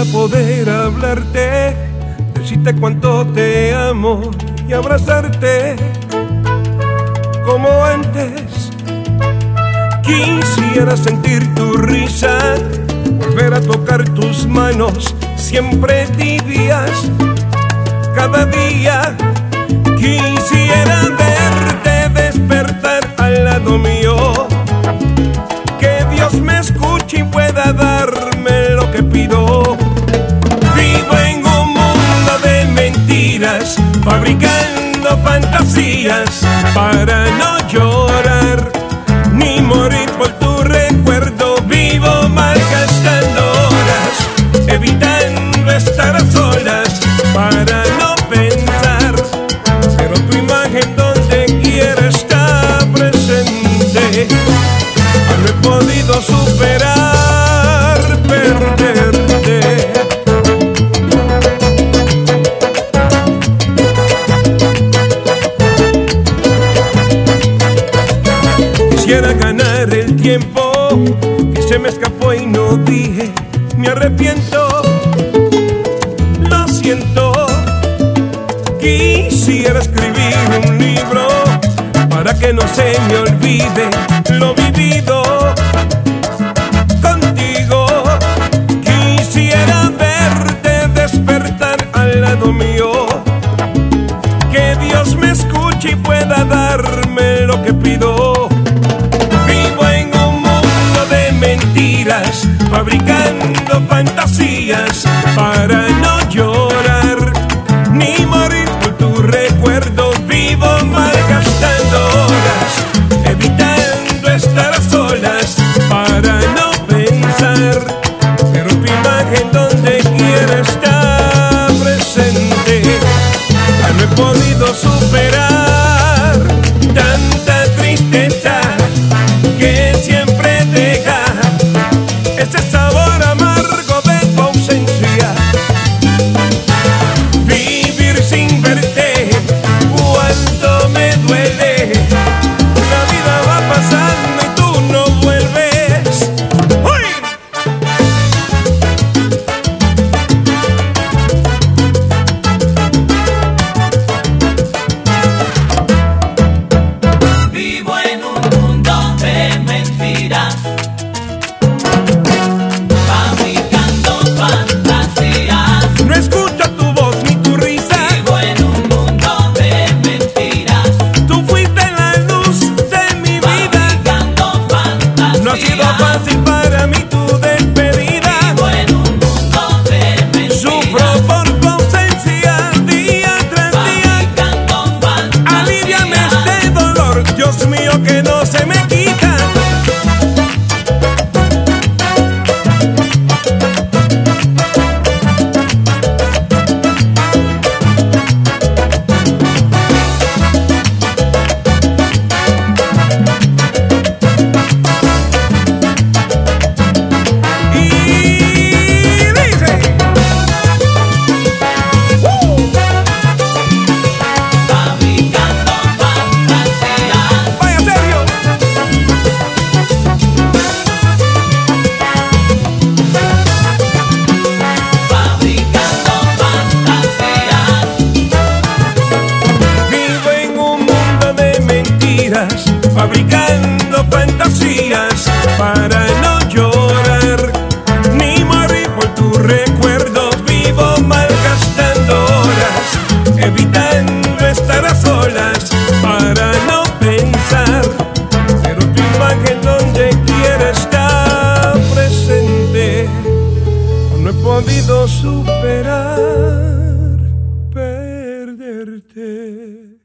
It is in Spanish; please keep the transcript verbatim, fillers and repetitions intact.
poder hablarte, decirte cuánto te amo y abrazarte como antes. Quisiera sentir tu risa, volver a tocar tus manos siempre tibias cada día. Quisiera verte despertar al lado mío, que Dios me escuche y pueda darme lo que pido. Vivo en un mundo de mentiras, fabricando fantasías para no llorar ni morir por tu recuerdo. Vivo malgastando horas, evitando estar a solas para no pensar, pero tu imagen donde quiera está presente. No he podido superar perderte. Quisiera ganar el tiempo que se me escapó y no dije, me arrepiento, lo siento. Quisiera escribir un libro para que no se me olvide lo vivido contigo. Quisiera verte despertar al lado mío, que Dios me escuche y pueda darme lo que pido. Vivo en un mundo de mentiras, fabricando fantasías para no llorar ni morir por tu recuerdo. Vivo malgastando horas, evitando estar a solas para no pensar, pero tu imagen donde quiera está presente. Ya no he podido superar tanta tristeza que siempre deja ese sabor amargo de tu ausencia. Vivir sin verte, cuánto me duele. La vida va pasando y tú no vuelves. ¡Uy! Vivo en un mundo de mentiras, fabricando fantasías. No escucho tu voz ni tu risa. Vivo en un mundo de mentiras, Tú fuiste la luz de mi vida. fabricando fantasías. No ha sido fácil para mí tu despedida. Vivo en un mundo de mentiras, Sufro por tu ausencia día tras día. fabricando fantasías. Aliviame este dolor, Dios mío, que no se me quita. Y dice, Fabricando fantasías. vaya serio. Fabricando fantasías. Vivo en un mundo de mentiras, fabricando fantasías para no llorar ni morir por tu recuerdo. Vivo malgastando horas, evitando estar a solas para no pensar, pero tu imagen donde quiera está presente. No he podido superar perderte.